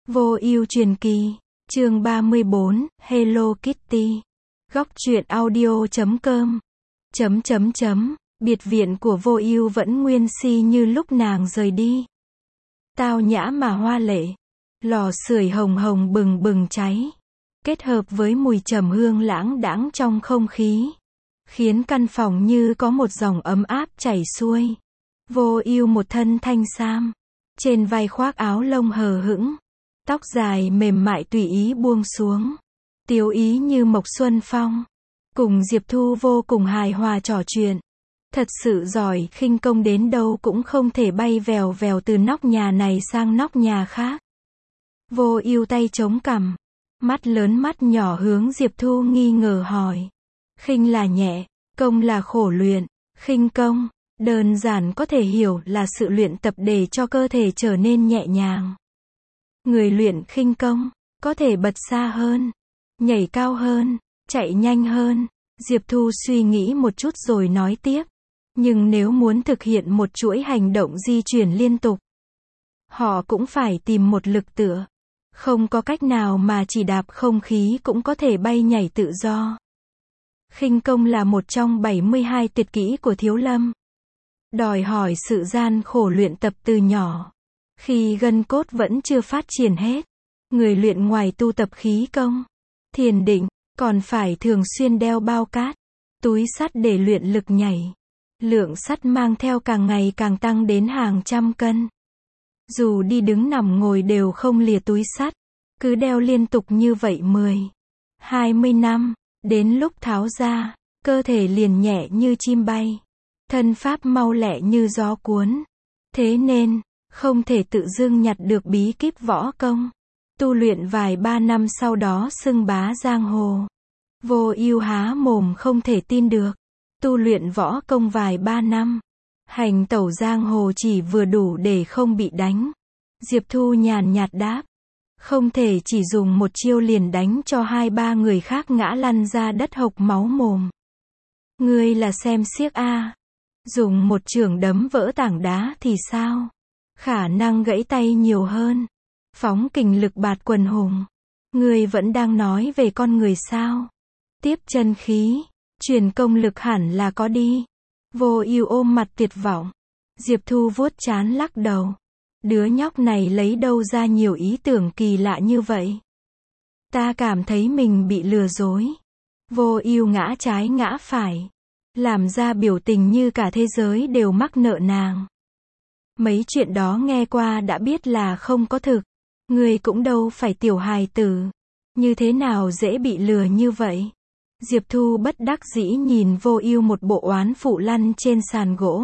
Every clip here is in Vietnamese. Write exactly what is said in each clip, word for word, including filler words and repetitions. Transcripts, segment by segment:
Vô ưu truyền kỳ, chương ba mươi bốn, Hello Kitty. Góc truyện audio chấm com. Chấm chấm chấm, biệt viện của Vô ưu vẫn nguyên si như lúc nàng rời đi. Tao nhã mà hoa lệ, lò sưởi hồng hồng bừng bừng cháy, kết hợp với mùi trầm hương lãng đãng trong không khí, khiến căn phòng như có một dòng ấm áp chảy xuôi. Vô ưu một thân thanh sam, trên vai khoác áo lông hờ hững, tóc dài mềm mại tùy ý buông xuống, tiếu ý như mộc xuân phong, cùng Diệp Thu vô cùng hài hòa trò chuyện. Thật sự giỏi khinh công đến đâu cũng không thể bay vèo vèo từ nóc nhà này sang nóc nhà khác. Vô ưu tay chống cằm, mắt lớn mắt nhỏ hướng Diệp Thu nghi ngờ hỏi. Khinh là nhẹ, công là khổ luyện. Khinh công, đơn giản có thể hiểu là sự luyện tập để cho cơ thể trở nên nhẹ nhàng. Người luyện khinh công, có thể bật xa hơn, nhảy cao hơn, chạy nhanh hơn. Diệp Thu suy nghĩ một chút rồi nói tiếp. Nhưng nếu muốn thực hiện một chuỗi hành động di chuyển liên tục, họ cũng phải tìm một lực tựa. Không có cách nào mà chỉ đạp không khí cũng có thể bay nhảy tự do. Khinh công là một trong bảy mươi hai tuyệt kỹ của Thiếu Lâm. Đòi hỏi sự gian khổ luyện tập từ nhỏ. Khi gân cốt vẫn chưa phát triển hết, người luyện ngoài tu tập khí công, thiền định, còn phải thường xuyên đeo bao cát, túi sắt để luyện lực nhảy. Lượng sắt mang theo càng ngày càng tăng đến hàng trăm cân. Dù đi đứng nằm ngồi đều không lìa túi sắt, cứ đeo liên tục như vậy mười, hai mươi năm, đến lúc tháo ra, cơ thể liền nhẹ như chim bay, thân pháp mau lẹ như gió cuốn. Thế nên, không thể tự dưng nhặt được bí kíp võ công. Tu luyện vài ba năm sau đó xưng bá giang hồ. Vô ưu há mồm không thể tin được. Tu luyện võ công vài ba năm, hành tẩu giang hồ chỉ vừa đủ để không bị đánh. Diệp Thu nhàn nhạt đáp. Không thể chỉ dùng một chiêu liền đánh cho hai ba người khác ngã lăn ra đất hộc máu mồm. Ngươi là xem xiếc a? Dùng một chưởng đấm vỡ tảng đá thì sao? Khả năng gãy tay nhiều hơn. Phóng kình lực bạt quần hùng. Ngươi vẫn đang nói về con người sao? Tiếp chân khí, truyền công lực hẳn là có đi. Vô ưu ôm mặt tuyệt vọng. Diệp Thu vuốt trán lắc đầu. Đứa nhóc này lấy đâu ra nhiều ý tưởng kỳ lạ như vậy? Ta cảm thấy mình bị lừa dối. Vô ưu ngã trái ngã phải, làm ra biểu tình như cả thế giới đều mắc nợ nàng. Mấy chuyện đó nghe qua đã biết là không có thực. Người cũng đâu phải tiểu hài tử. Như thế nào dễ bị lừa như vậy? Diệp Thu bất đắc dĩ nhìn Vô ưu một bộ oán phụ lăn trên sàn gỗ.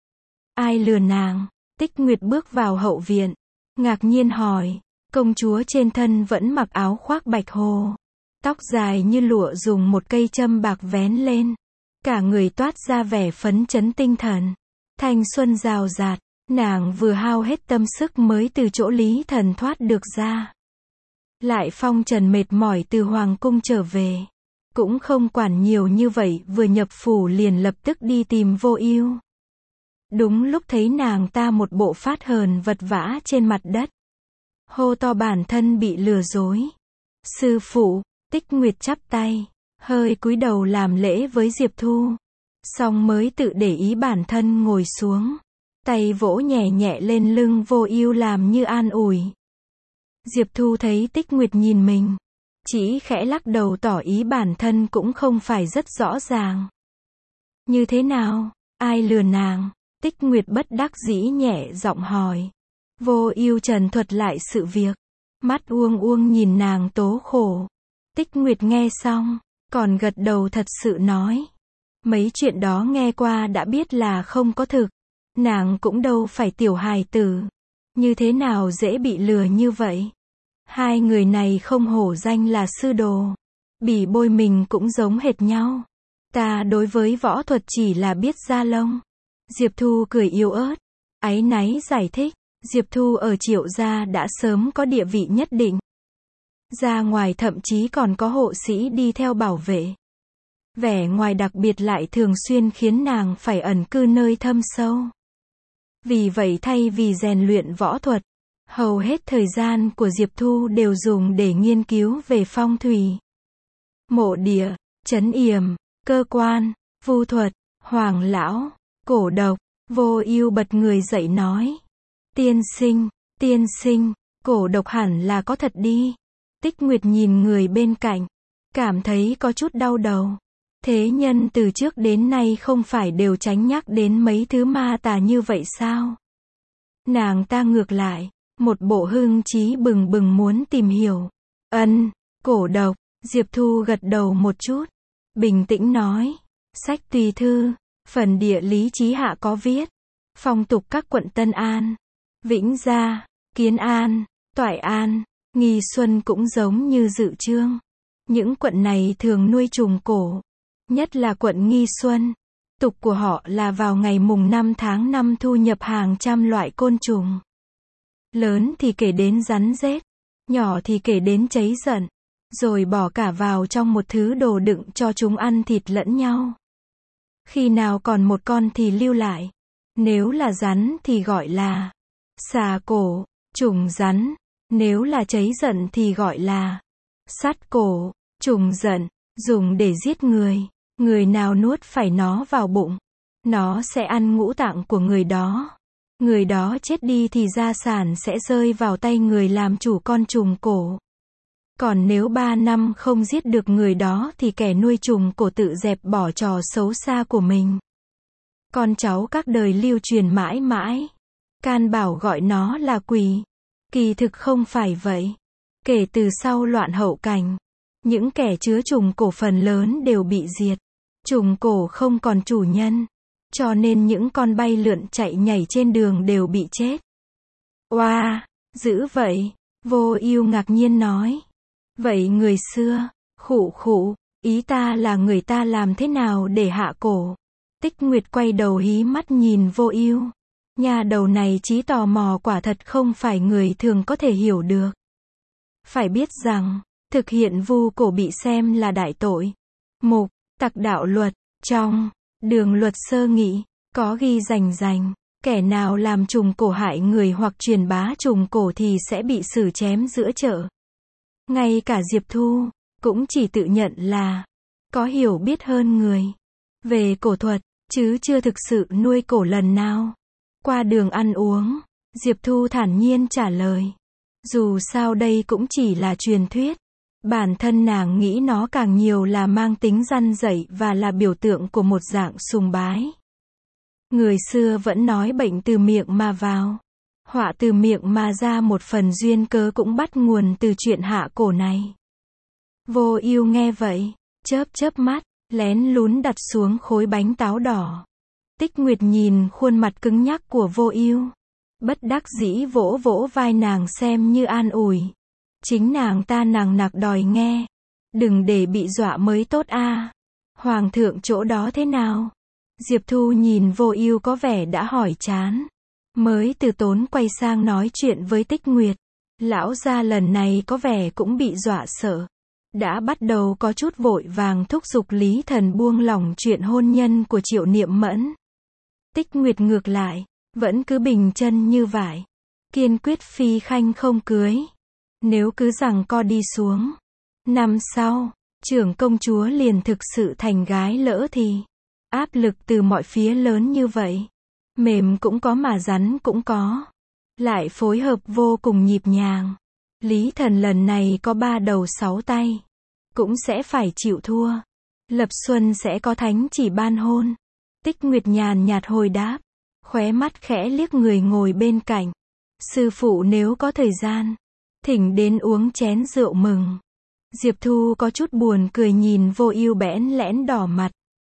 Ai lừa nàng? Tích Nguyệt bước vào hậu viện, ngạc nhiên hỏi. Công chúa trên thân vẫn mặc áo khoác bạch hồ, tóc dài như lụa dùng một cây châm bạc vén lên, cả người toát ra vẻ phấn chấn tinh thần, thanh xuân rào rạt. Nàng vừa hao hết tâm sức mới từ chỗ Lý Thần thoát được ra, lại phong trần mệt mỏi từ hoàng cung trở về, cũng không quản nhiều như vậy, vừa nhập phủ liền lập tức đi tìm Vô ưu. Đúng lúc thấy nàng ta một bộ phát hờn vật vã trên mặt đất, hô to bản thân bị lừa dối. Sư phụ. Tích Nguyệt chắp tay, hơi cúi đầu làm lễ với Diệp Thu, xong mới tự để ý bản thân ngồi xuống, tay vỗ nhẹ nhẹ lên lưng Vô ưu làm như an ủi. Diệp Thu thấy Tích Nguyệt nhìn mình, chỉ khẽ lắc đầu tỏ ý bản thân cũng không phải rất rõ ràng. Như thế nào? Ai lừa nàng? Tích Nguyệt bất đắc dĩ nhẹ giọng hỏi. Vô ưu trần thuật lại sự việc, mắt uông uông nhìn nàng tố khổ. Tích Nguyệt nghe xong, còn gật đầu thật sự nói. Mấy chuyện đó nghe qua đã biết là không có thực. Nàng cũng đâu phải tiểu hài tử. Như thế nào dễ bị lừa như vậy? Hai người này không hổ danh là sư đồ. Bỉ bôi mình cũng giống hệt nhau. Ta đối với võ thuật chỉ là biết da lông. Diệp Thu cười yếu ớt, áy náy giải thích. Diệp Thu ở Triệu gia đã sớm có địa vị nhất định. Ra ngoài thậm chí còn có hộ sĩ đi theo bảo vệ. Vẻ ngoài đặc biệt lại thường xuyên khiến nàng phải ẩn cư nơi thâm sâu. Vì vậy thay vì rèn luyện võ thuật, Hầu hết thời gian của Diệp Thu đều dùng để nghiên cứu về phong thủy, mộ địa, trấn yểm, cơ quan, vu thuật, hoàng lão, cổ độc. Vô Ưu bật người dậy nói. Tiên sinh, tiên sinh, cổ độc hẳn là có thật đi. Tích Nguyệt nhìn người bên cạnh, cảm thấy có chút đau đầu. Thế nhân từ trước đến nay không phải đều tránh nhắc đến mấy thứ ma tà như vậy sao? Nàng ta ngược lại, một bộ hưng trí bừng bừng muốn tìm hiểu. Ân, cổ độc, Diệp Thu gật đầu một chút, bình tĩnh nói. Sách tùy thư, phần địa lý chí hạ có viết. Phong tục các quận Tân An, Vĩnh Gia, Kiến An, Toại An, Nghi Xuân cũng giống như dự chương. Những quận này thường nuôi trùng cổ. Nhất là quận Nghi Xuân. Tục của họ là vào ngày mùng năm tháng năm thu nhập hàng trăm loại côn trùng. Lớn thì kể đến rắn rết, nhỏ thì kể đến cháy giận, rồi bỏ cả vào trong một thứ đồ đựng cho chúng ăn thịt lẫn nhau. Khi nào còn một con thì lưu lại. Nếu là rắn thì gọi là xà cổ, trùng rắn. Nếu là cháy giận thì gọi là sắt cổ, trùng giận, dùng để giết người. Người nào nuốt phải nó vào bụng, nó sẽ ăn ngũ tạng của người đó. Người đó chết đi thì gia sản sẽ rơi vào tay người làm chủ con trùng cổ. Còn nếu ba năm không giết được người đó thì kẻ nuôi trùng cổ tự dẹp bỏ trò xấu xa của mình. Con cháu các đời lưu truyền mãi mãi. Can bảo gọi nó là quỷ. Kỳ thực không phải vậy. Kể từ sau loạn hậu cảnh, những kẻ chứa trùng cổ phần lớn đều bị diệt. Trùng cổ không còn chủ nhân, cho nên những con bay lượn chạy nhảy trên đường đều bị chết. Oa, dữ vậy, Vô Ưu ngạc nhiên nói. Vậy người xưa, khụ khụ, ý ta là người ta làm thế nào để hạ cổ? Tích Nguyệt quay đầu hí mắt nhìn Vô Ưu. Nhà đầu này trí tò mò quả thật không phải người thường có thể hiểu được. Phải biết rằng, thực hiện vu cổ bị xem là đại tội. Mục, tặc đạo luật, trong đường luật sơ nghị, có ghi rành rành, kẻ nào làm trùng cổ hại người hoặc truyền bá trùng cổ thì sẽ bị xử chém giữa chợ. Ngay cả Diệp Thu, cũng chỉ tự nhận là có hiểu biết hơn người về cổ thuật, chứ chưa thực sự nuôi cổ lần nào. Qua đường ăn uống, Diệp Thu thản nhiên trả lời. Dù sao đây cũng chỉ là truyền thuyết. Bản thân nàng nghĩ nó càng nhiều là mang tính răn dạy và là biểu tượng của một dạng sùng bái. Người xưa vẫn nói bệnh từ miệng mà vào, họa từ miệng mà ra, một phần duyên cớ cũng bắt nguồn từ chuyện hạ cổ này. Vô Ưu nghe vậy, chớp chớp mắt, lén lún đặt xuống khối bánh táo đỏ. Tích Nguyệt nhìn khuôn mặt cứng nhắc của Vô Ưu, bất đắc dĩ vỗ vỗ vai nàng xem như an ủi. Chính nàng ta nằng nặc đòi nghe. Đừng để bị dọa mới tốt a. Hoàng thượng chỗ đó thế nào? Diệp Thu nhìn Vô Ưu có vẻ đã hỏi chán, mới từ tốn quay sang nói chuyện với Tích Nguyệt. Lão gia lần này có vẻ cũng bị dọa sợ. Đã bắt đầu có chút vội vàng thúc giục Lý Thần buông lỏng chuyện hôn nhân của Triệu Niệm Mẫn. Tích Nguyệt ngược lại, vẫn cứ bình chân như vậy. Kiên quyết phi khanh không cưới. Nếu cứ rằng co đi xuống, năm sau, trưởng công chúa liền thực sự thành gái lỡ thì, áp lực từ mọi phía lớn như vậy. Mềm cũng có mà rắn cũng có. Lại phối hợp vô cùng nhịp nhàng. Lý Thần lần này có ba đầu sáu tay. Cũng sẽ phải chịu thua. Lập Xuân sẽ có thánh chỉ ban hôn. Tích Nguyệt nhàn nhạt hồi đáp. Khóe mắt khẽ liếc người ngồi bên cạnh. Sư phụ nếu có thời gian, thỉnh đến uống chén rượu mừng. Diệp Thu có chút buồn cười nhìn Vô Ưu bẽn lẽn đỏ mặt.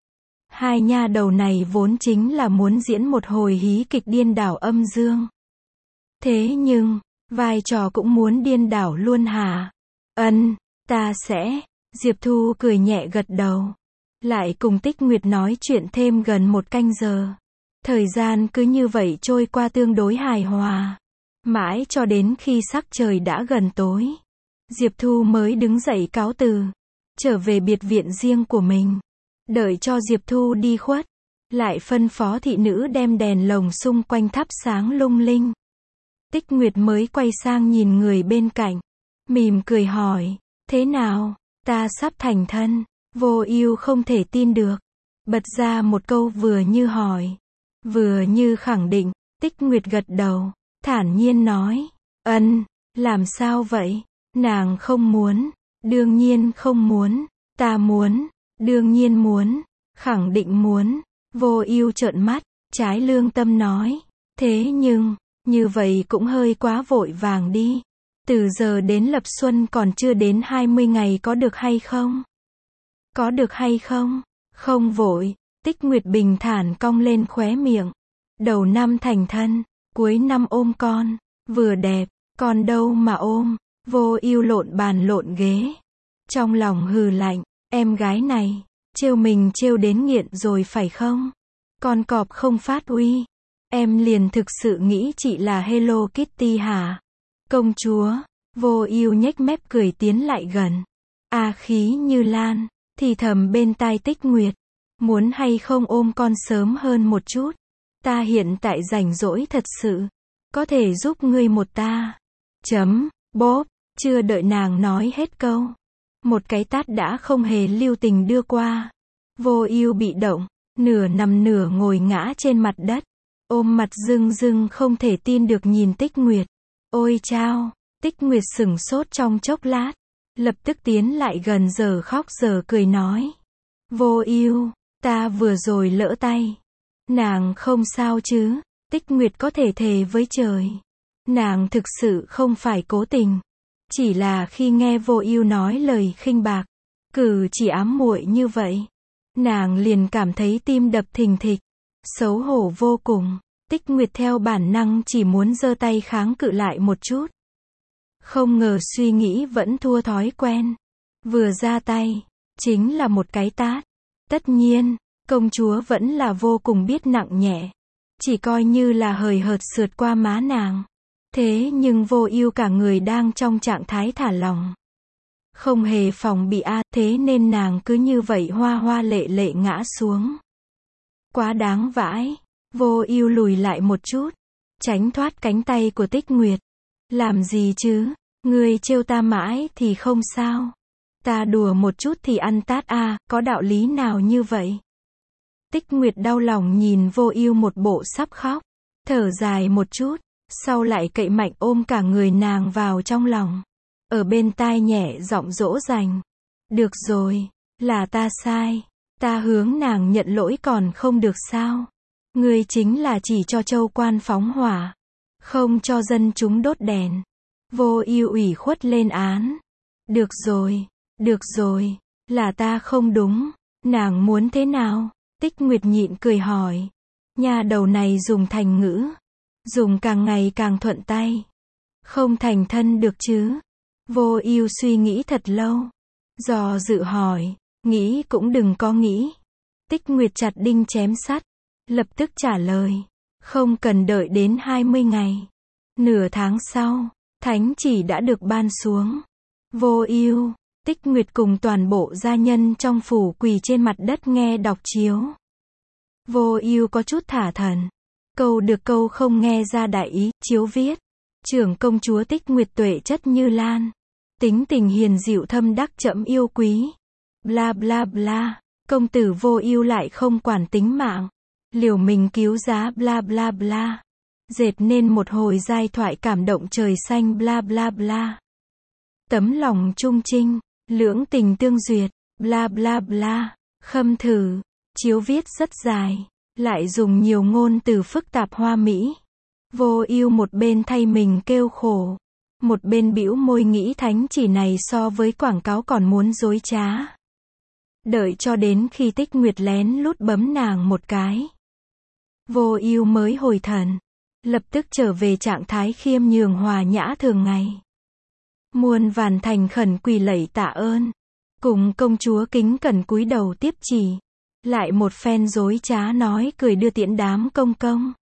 Hai nha đầu này vốn chính là muốn diễn một hồi hí kịch điên đảo âm dương. Thế nhưng, vai trò cũng muốn điên đảo luôn hả? Ân, ta sẽ. Diệp Thu cười nhẹ gật đầu. Lại cùng Tích Nguyệt nói chuyện thêm gần một canh giờ. Thời gian cứ như vậy trôi qua tương đối hài hòa. Mãi cho đến khi sắc trời đã gần tối, Diệp Thu mới đứng dậy cáo từ, trở về biệt viện riêng của mình. Đợi cho Diệp Thu đi khuất, lại phân phó thị nữ đem đèn lồng xung quanh thắp sáng lung linh. Tích Nguyệt mới quay sang nhìn người bên cạnh, mỉm cười hỏi, thế nào, ta sắp thành thân. Vô Ưu không thể tin được, bật ra một câu vừa như hỏi, vừa như khẳng định. Tích Nguyệt gật đầu, thản nhiên nói, ân, làm sao vậy? Nàng không muốn, đương nhiên không muốn, ta muốn, đương nhiên muốn, khẳng định muốn. Vô Ưu trợn mắt, trái lương tâm nói, thế nhưng, như vậy cũng hơi quá vội vàng đi. Từ giờ đến lập xuân còn chưa đến hai mươi ngày có được hay không? Có được hay không? Không vội. Tích Nguyệt bình thản cong lên khóe miệng. Đầu năm thành thân, cuối năm ôm con, vừa đẹp, còn đâu mà ôm. Vô Ưu lộn bàn lộn ghế, trong lòng hừ lạnh, em gái này, trêu mình trêu đến nghiện rồi phải không? Con cọp không phát uy, em liền thực sự nghĩ chị là Hello Kitty hả? Công chúa. Vô Ưu nhếch mép cười tiến lại gần, a khí như lan, thì thầm bên tai Tích Nguyệt, muốn hay không ôm con sớm hơn một chút? Ta hiện tại rảnh rỗi thật sự, có thể giúp ngươi một ta. Chấm, bốp, chưa đợi nàng nói hết câu, một cái tát đã không hề lưu tình đưa qua. Vô Ưu bị động, nửa nằm nửa ngồi ngã trên mặt đất, ôm mặt rưng rưng không thể tin được nhìn Tích Nguyệt. Ôi chao! Tích Nguyệt sững sốt trong chốc lát, lập tức tiến lại gần giờ khóc giờ cười nói, Vô Ưu, ta vừa rồi lỡ tay. Nàng không sao chứ? Tích Nguyệt có thể thề với trời, nàng thực sự không phải cố tình, chỉ là khi nghe Vô Ưu nói lời khinh bạc, cử chỉ ám muội như vậy, nàng liền cảm thấy tim đập thình thịch, xấu hổ vô cùng. Tích Nguyệt theo bản năng chỉ muốn giơ tay kháng cự lại một chút, không ngờ suy nghĩ vẫn thua thói quen, vừa ra tay chính là một cái tát. Tất nhiên, công chúa vẫn là vô cùng biết nặng nhẹ, chỉ coi như là hời hợt sượt qua má nàng. Thế nhưng Vô Ưu cả người đang trong trạng thái thả lỏng, không hề phòng bị a, thế nên nàng cứ như vậy hoa hoa lệ lệ ngã xuống. Quá đáng vãi. Vô Ưu lùi lại một chút, tránh thoát cánh tay của Tích Nguyệt. Làm gì chứ? Ngươi trêu ta mãi thì không sao. Ta đùa một chút thì ăn tát a, à, có đạo lý nào như vậy? Tích Nguyệt đau lòng nhìn Vô Ưu một bộ sắp khóc, thở dài một chút, sau lại cậy mạnh ôm cả người nàng vào trong lòng, ở bên tai nhẹ giọng dỗ dành. Được rồi, là ta sai, ta hướng nàng nhận lỗi còn không được sao? Ngươi chính là chỉ cho châu quan phóng hỏa, không cho dân chúng đốt đèn. Vô Ưu ủy khuất lên án. Được rồi, được rồi, là ta không đúng, nàng muốn thế nào? Tích Nguyệt nhịn cười hỏi. Nha đầu này dùng thành ngữ, dùng càng ngày càng thuận tay. Không thành thân được chứ? Vô Ưu suy nghĩ thật lâu, dò dự hỏi, nghĩ cũng đừng có nghĩ. Tích Nguyệt chặt đinh chém sắt, lập tức trả lời, không cần đợi đến hai mươi ngày. Nửa tháng sau, thánh chỉ đã được ban xuống. Vô Ưu, Tích Nguyệt cùng toàn bộ gia nhân trong phủ quỳ trên mặt đất nghe đọc chiếu. Vô Ưu có chút thả thần, câu được câu không nghe ra đại ý. Chiếu viết, trưởng công chúa Tích Nguyệt tuệ chất như lan, tính tình hiền dịu thâm đắc trẫm yêu quý. Bla bla bla, công tử Vô Ưu lại không quản tính mạng, liều mình cứu giá bla bla bla, dệt nên một hồi giai thoại cảm động trời xanh bla bla bla. Tấm lòng trung trinh, lưỡng tình tương duyệt, bla bla bla. Khâm thử, chiếu viết rất dài, lại dùng nhiều ngôn từ phức tạp hoa mỹ. Vô Ưu một bên thay mình kêu khổ, một bên bĩu môi nghĩ thánh chỉ này so với quảng cáo còn muốn dối trá. Đợi cho đến khi Tích Nguyệt lén lút bấm nàng một cái, Vô Ưu mới hồi thần, lập tức trở về trạng thái khiêm nhường hòa nhã thường ngày. Muôn vàn thành khẩn quỳ lạy tạ ơn, cùng công chúa kính cẩn cúi đầu tiếp chỉ, lại một phen dối trá nói cười đưa tiễn đám công công.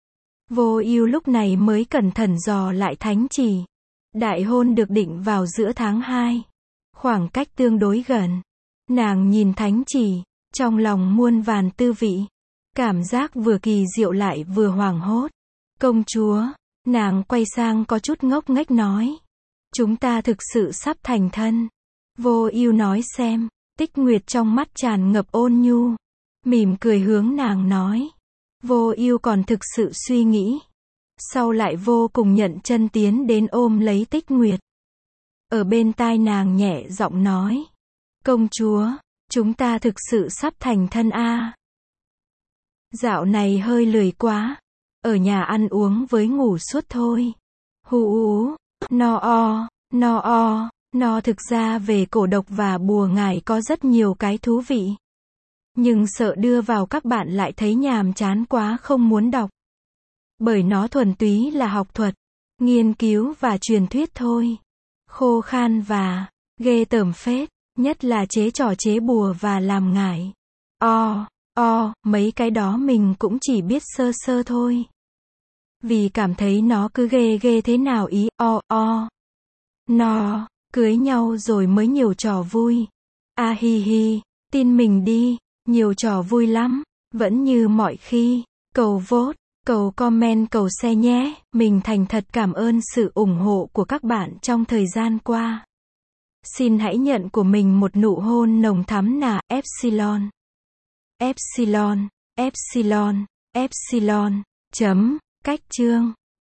Vô Ưu lúc này mới cẩn thận dò lại thánh chỉ. Đại hôn được định vào giữa tháng hai, khoảng cách tương đối gần. Nàng nhìn thánh chỉ, trong lòng muôn vàn tư vị, cảm giác vừa kỳ diệu lại vừa hoảng hốt. Công chúa, Nàng quay sang có chút ngốc nghếch nói. Chúng ta thực sự sắp thành thân. Vô Ưu nói xem. Tích Nguyệt trong mắt tràn ngập ôn nhu. Mỉm cười hướng nàng nói. Vô Ưu còn thực sự suy nghĩ. Sau lại vô cùng nhận chân tiến đến ôm lấy Tích Nguyệt. Ở bên tai nàng nhẹ giọng nói. Công chúa, chúng ta thực sự sắp thành thân a. Dạo này hơi lười quá. Ở nhà ăn uống với ngủ suốt thôi. Hú ú, no o, no o, no thực ra về cổ độc và bùa ngải có rất nhiều cái thú vị. Nhưng sợ đưa vào các bạn lại thấy nhàm chán quá không muốn đọc. Bởi nó thuần túy là học thuật, nghiên cứu và truyền thuyết thôi. Khô khan và ghê tởm phết, nhất là chế trò chế bùa và làm ngải. O, o, mấy cái đó mình cũng chỉ biết sơ sơ thôi. Vì cảm thấy nó cứ ghê ghê thế nào ý, o, o. Nó, cưới nhau rồi mới nhiều trò vui. A hi hi, tin mình đi, nhiều trò vui lắm, vẫn như mọi khi. Cầu vote, cầu comment, cầu share nhé. Mình thành thật cảm ơn sự ủng hộ của các bạn trong thời gian qua. Xin hãy nhận của mình một nụ hôn nồng thắm nà, Epsilon. Epsilon, Epsilon, Epsilon, chấm, cách chương.